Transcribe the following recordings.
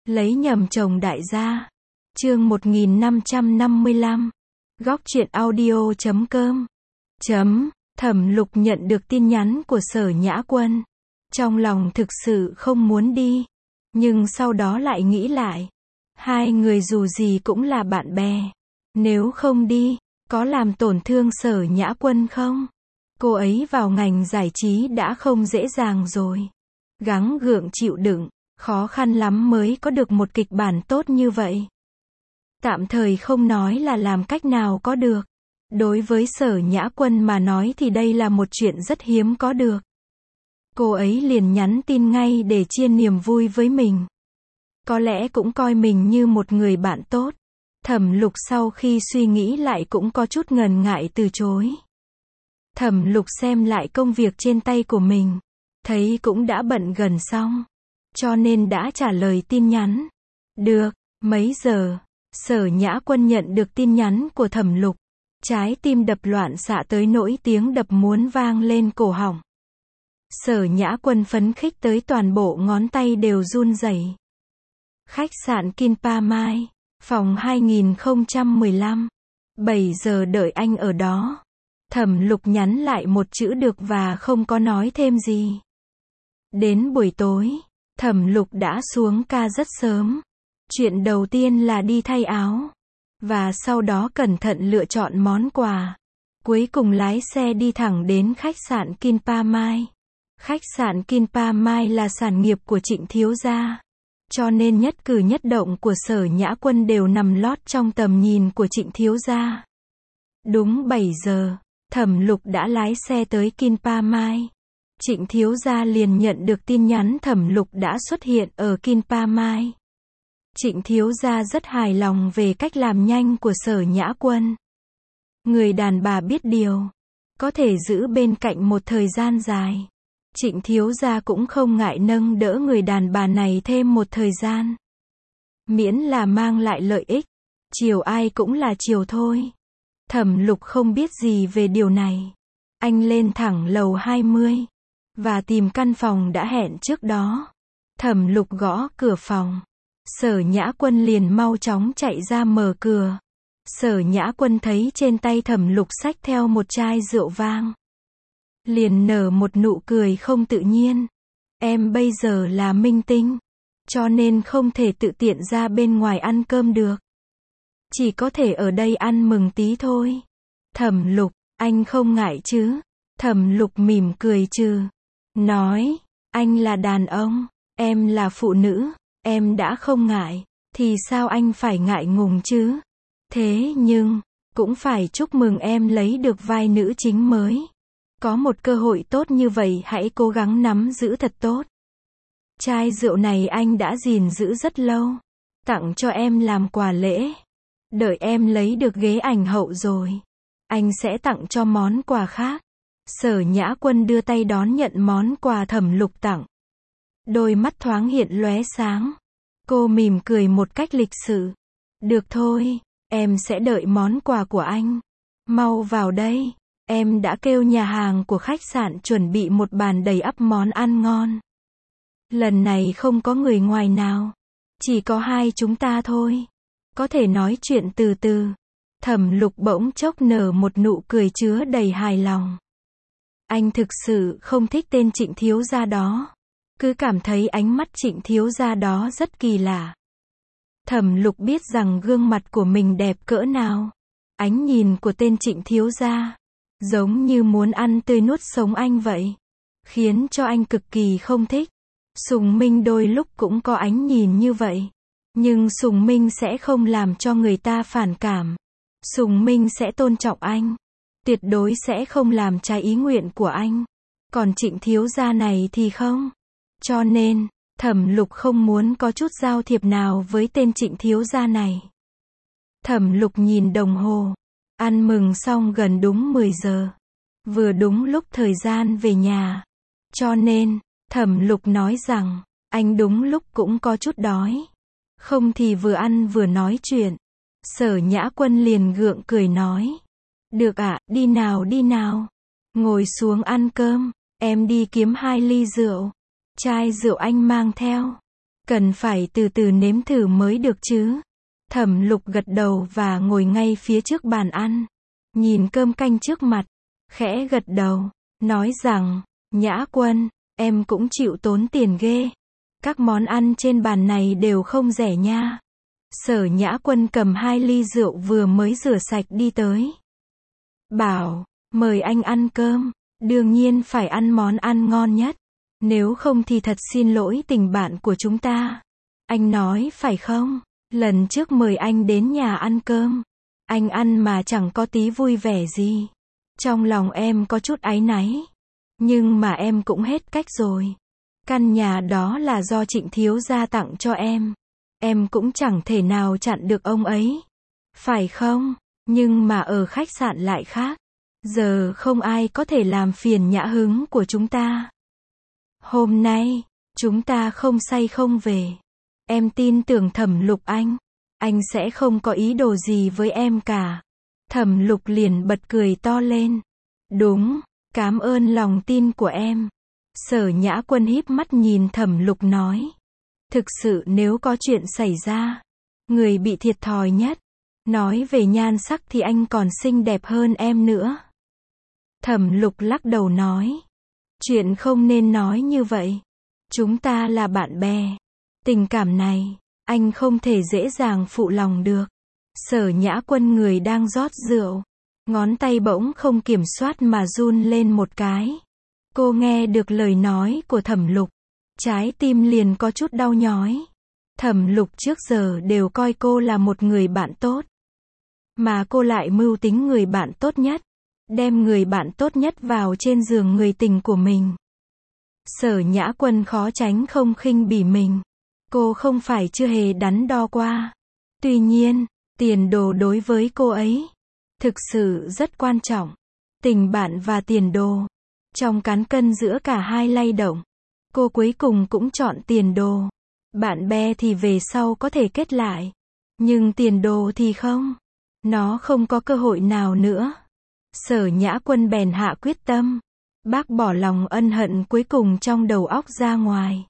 Lấy nhầm chồng đại gia. Chương 1555. Góc truyện audio.com. Thẩm Lục nhận được tin nhắn của Sở Nhã Quân. Trong lòng thực sự không muốn đi, nhưng sau đó lại nghĩ lại. Hai người dù gì cũng là bạn bè. Nếu không đi, có làm tổn thương Sở Nhã Quân không? Cô ấy vào ngành giải trí đã không dễ dàng rồi. Gắng gượng chịu đựng, khó khăn lắm mới có được một kịch bản tốt như vậy. Tạm thời không nói là làm cách nào có được. Đối với Sở Nhã Quân mà nói thì đây là một chuyện rất hiếm có được. Cô ấy liền nhắn tin ngay để chia niềm vui với mình. Có lẽ cũng coi mình như một người bạn tốt. Thẩm Lục sau khi suy nghĩ lại cũng có chút ngần ngại từ chối. Thẩm Lục xem lại công việc trên tay của mình, thấy cũng đã bận gần xong, cho nên đã trả lời tin nhắn. Được, mấy giờ? Sở Nhã Quân nhận được tin nhắn của Thẩm Lục, trái tim đập loạn xạ tới nỗi tiếng đập muốn vang lên cổ họng. Sở Nhã Quân phấn khích tới toàn bộ ngón tay đều run rẩy. Khách sạn Kinpa Mai, phòng 2015. 7 giờ đợi anh ở đó. Thẩm Lục nhắn lại một chữ được và không có nói thêm gì. Đến buổi tối, Thẩm Lục đã xuống ca rất sớm. Chuyện đầu tiên là đi thay áo, và sau đó cẩn thận lựa chọn món quà. Cuối cùng lái xe đi thẳng đến khách sạn Kinpa Mai. Khách sạn Kinpa Mai là sản nghiệp của Trịnh thiếu gia, cho nên nhất cử nhất động của Sở Nhã Quân đều nằm lót trong tầm nhìn của Trịnh thiếu gia. Đúng 7 giờ, Thẩm Lục đã lái xe tới Kinpa Mai. Trịnh thiếu gia liền nhận được tin nhắn Thẩm Lục đã xuất hiện ở Kinpa Mai. Trịnh thiếu gia rất hài lòng về cách làm nhanh của Sở Nhã Quân. Người đàn bà biết điều, có thể giữ bên cạnh một thời gian dài. Trịnh thiếu gia cũng không ngại nâng đỡ người đàn bà này thêm một thời gian. Miễn là mang lại lợi ích, chiều ai cũng là chiều thôi. Thẩm Lục không biết gì về điều này. Anh lên thẳng lầu 20 và tìm căn phòng đã hẹn trước đó. Thẩm Lục gõ cửa phòng. Sở Nhã Quân liền mau chóng chạy ra mở cửa. Sở Nhã Quân thấy trên tay Thẩm Lục xách theo một chai rượu vang, liền nở một nụ cười không tự nhiên. Em bây giờ là minh tinh, cho nên không thể tự tiện ra bên ngoài ăn cơm được. Chỉ có thể ở đây ăn mừng tí thôi. Thẩm Lục, anh không ngại chứ? Thẩm Lục mỉm cười trừ. Nói, anh là đàn ông, em là phụ nữ, em đã không ngại, thì sao anh phải ngại ngùng chứ? Thế nhưng, cũng phải chúc mừng em lấy được vai nữ chính mới. Có một cơ hội tốt như vậy hãy cố gắng nắm giữ thật tốt. Chai rượu này anh đã gìn giữ rất lâu, tặng cho em làm quà lễ. Đợi em lấy được ghế ảnh hậu rồi, anh sẽ tặng cho món quà khác. Sở Nhã Quân đưa tay đón nhận món quà Thẩm Lục tặng. Đôi mắt thoáng hiện lóe sáng. Cô mỉm cười một cách lịch sự. Được thôi, em sẽ đợi món quà của anh. Mau vào đây. Em đã kêu nhà hàng của khách sạn chuẩn bị một bàn đầy ắp món ăn ngon. Lần này không có người ngoài nào, chỉ có hai chúng ta thôi. Có thể nói chuyện từ từ. Thẩm Lục bỗng chốc nở một nụ cười chứa đầy hài lòng. Anh thực sự không thích tên Trịnh thiếu gia đó. Cứ cảm thấy ánh mắt Trịnh thiếu gia đó rất kỳ lạ. Thẩm Lục biết rằng gương mặt của mình đẹp cỡ nào. Ánh nhìn của tên Trịnh thiếu gia giống như muốn ăn tươi nuốt sống anh vậy, khiến cho anh cực kỳ không thích. Sùng Minh đôi lúc cũng có ánh nhìn như vậy, nhưng Sùng Minh sẽ không làm cho người ta phản cảm. Sùng Minh sẽ tôn trọng anh, tuyệt đối sẽ không làm trái ý nguyện của anh. Còn Trịnh thiếu gia này thì không. Cho nên, Thẩm Lục không muốn có chút giao thiệp nào với tên Trịnh thiếu gia này. Thẩm Lục nhìn đồng hồ. Ăn mừng xong gần đúng 10 giờ. Vừa đúng lúc thời gian về nhà. Cho nên, Thẩm Lục nói rằng, anh đúng lúc cũng có chút đói. Không thì vừa ăn vừa nói chuyện. Sở Nhã Quân liền gượng cười nói. Được ạ, đi nào đi nào. Ngồi xuống ăn cơm, em đi kiếm 2 ly rượu. Chai rượu anh mang theo. Cần phải từ từ nếm thử mới được chứ. Thẩm Lục gật đầu và ngồi ngay phía trước bàn ăn. Nhìn cơm canh trước mặt, khẽ gật đầu, nói rằng, Nhã Quân, em cũng chịu tốn tiền ghê. Các món ăn trên bàn này đều không rẻ nha. Sở Nhã Quân cầm 2 ly rượu vừa mới rửa sạch đi tới. Bảo, mời anh ăn cơm, đương nhiên phải ăn món ăn ngon nhất. Nếu không thì thật xin lỗi tình bạn của chúng ta. Anh nói phải không? Lần trước mời anh đến nhà ăn cơm, anh ăn mà chẳng có tí vui vẻ gì. Trong lòng em có chút áy náy. Nhưng mà em cũng hết cách rồi. Căn nhà đó là do Trịnh thiếu gia tặng cho em. Em cũng chẳng thể nào chặn được ông ấy. Phải không? Nhưng mà ở khách sạn lại khác. Giờ không ai có thể làm phiền nhã hứng của chúng ta. Hôm nay, chúng ta không say không về. Em tin tưởng Thẩm Lục anh sẽ không có ý đồ gì với em cả. Thẩm Lục liền bật cười to lên. Đúng, cảm ơn lòng tin của em. Sở Nhã Quân híp mắt nhìn Thẩm Lục nói. Thực sự nếu có chuyện xảy ra, người bị thiệt thòi nhất. Nói về nhan sắc thì anh còn xinh đẹp hơn em nữa. Thẩm Lục lắc đầu nói. Chuyện không nên nói như vậy. Chúng ta là bạn bè. Tình cảm này, anh không thể dễ dàng phụ lòng được. Sở Nhã Quân người đang rót rượu. Ngón tay bỗng không kiểm soát mà run lên một cái. Cô nghe được lời nói của Thẩm Lục. Trái tim liền có chút đau nhói. Thẩm Lục trước giờ đều coi cô là một người bạn tốt. Mà cô lại mưu tính người bạn tốt nhất. Đem người bạn tốt nhất vào trên giường người tình của mình. Sở Nhã Quân khó tránh không khinh bỉ mình. Cô không phải chưa hề đắn đo qua. Tuy nhiên, tiền đồ đối với cô ấy thực sự rất quan trọng. Tình bạn và tiền đồ. Trong cán cân giữa cả hai lay động, cô cuối cùng cũng chọn tiền đồ. Bạn bè thì về sau có thể kết lại. Nhưng tiền đồ thì không. Nó không có cơ hội nào nữa. Sở Nhã Quân bèn hạ quyết tâm. Bác bỏ lòng ân hận cuối cùng trong đầu óc ra ngoài.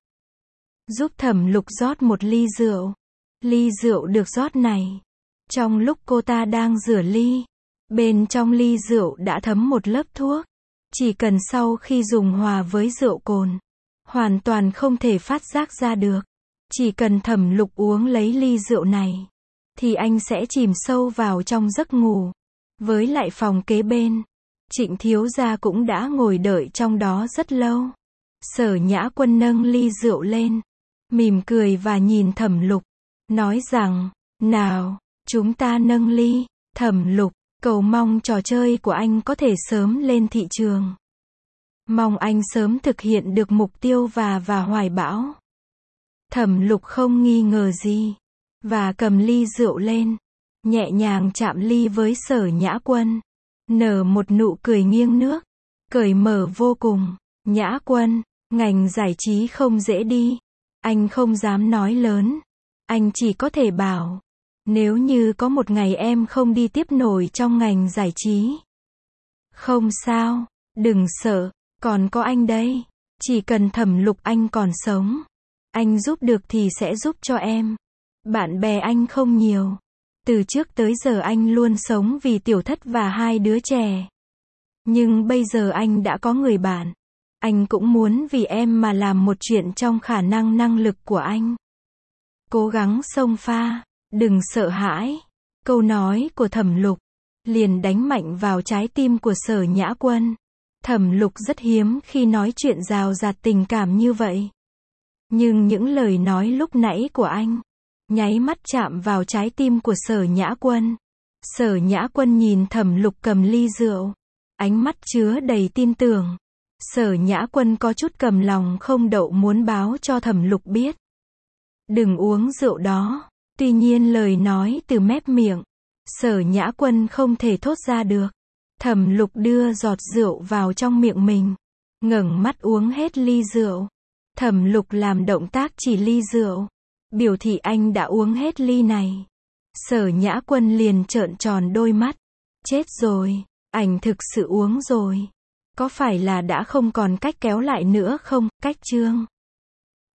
Giúp Thẩm Lục rót một ly rượu. Ly rượu được rót này. Trong lúc cô ta đang rửa ly, bên trong ly rượu đã thấm một lớp thuốc. Chỉ cần sau khi dùng hòa với rượu cồn, hoàn toàn không thể phát giác ra được. Chỉ cần Thẩm Lục uống lấy ly rượu này, thì anh sẽ chìm sâu vào trong giấc ngủ. Với lại phòng kế bên, Trịnh thiếu gia cũng đã ngồi đợi trong đó rất lâu. Sở Nhã Quân nâng ly rượu lên, mỉm cười và nhìn Thẩm Lục, nói rằng, nào, chúng ta nâng ly. Thẩm Lục, cầu mong trò chơi của anh có thể sớm lên thị trường. Mong anh sớm thực hiện được mục tiêu và hoài bão. Thẩm Lục không nghi ngờ gì, và cầm ly rượu lên, nhẹ nhàng chạm ly với Sở Nhã Quân, nở một nụ cười nghiêng nước, cởi mở vô cùng. Nhã Quân, ngành giải trí không dễ đi. Anh không dám nói lớn. Anh chỉ có thể bảo, nếu như có một ngày em không đi tiếp nổi trong ngành giải trí. Không sao, đừng sợ, còn có anh đây. Chỉ cần Thẩm Lục anh còn sống, anh giúp được thì sẽ giúp cho em. Bạn bè anh không nhiều. Từ trước tới giờ anh luôn sống vì tiểu thất và 2 đứa trẻ. Nhưng bây giờ anh đã có người bạn. Anh cũng muốn vì em mà làm một chuyện trong khả năng lực của anh. Cố gắng xông pha, đừng sợ hãi. Câu nói của Thẩm Lục liền đánh mạnh vào trái tim của Sở Nhã Quân. Thẩm Lục rất hiếm khi nói chuyện rào rạt tình cảm như vậy. Nhưng những lời nói lúc nãy của anh nháy mắt chạm vào trái tim của Sở Nhã Quân. Sở Nhã Quân nhìn Thẩm Lục cầm ly rượu, ánh mắt chứa đầy tin tưởng. Sở Nhã Quân có chút cầm lòng không đậu muốn báo cho Thẩm Lục biết. Đừng uống rượu đó. Tuy nhiên lời nói từ mép miệng, Sở Nhã Quân không thể thốt ra được. Thẩm Lục đưa giọt rượu vào trong miệng mình, ngẩng mắt uống hết ly rượu. Thẩm Lục làm động tác chỉ ly rượu, biểu thị anh đã uống hết ly này. Sở Nhã Quân liền trợn tròn đôi mắt. Chết rồi, anh thực sự uống rồi. Có phải là đã không còn cách kéo lại nữa không? Cách chương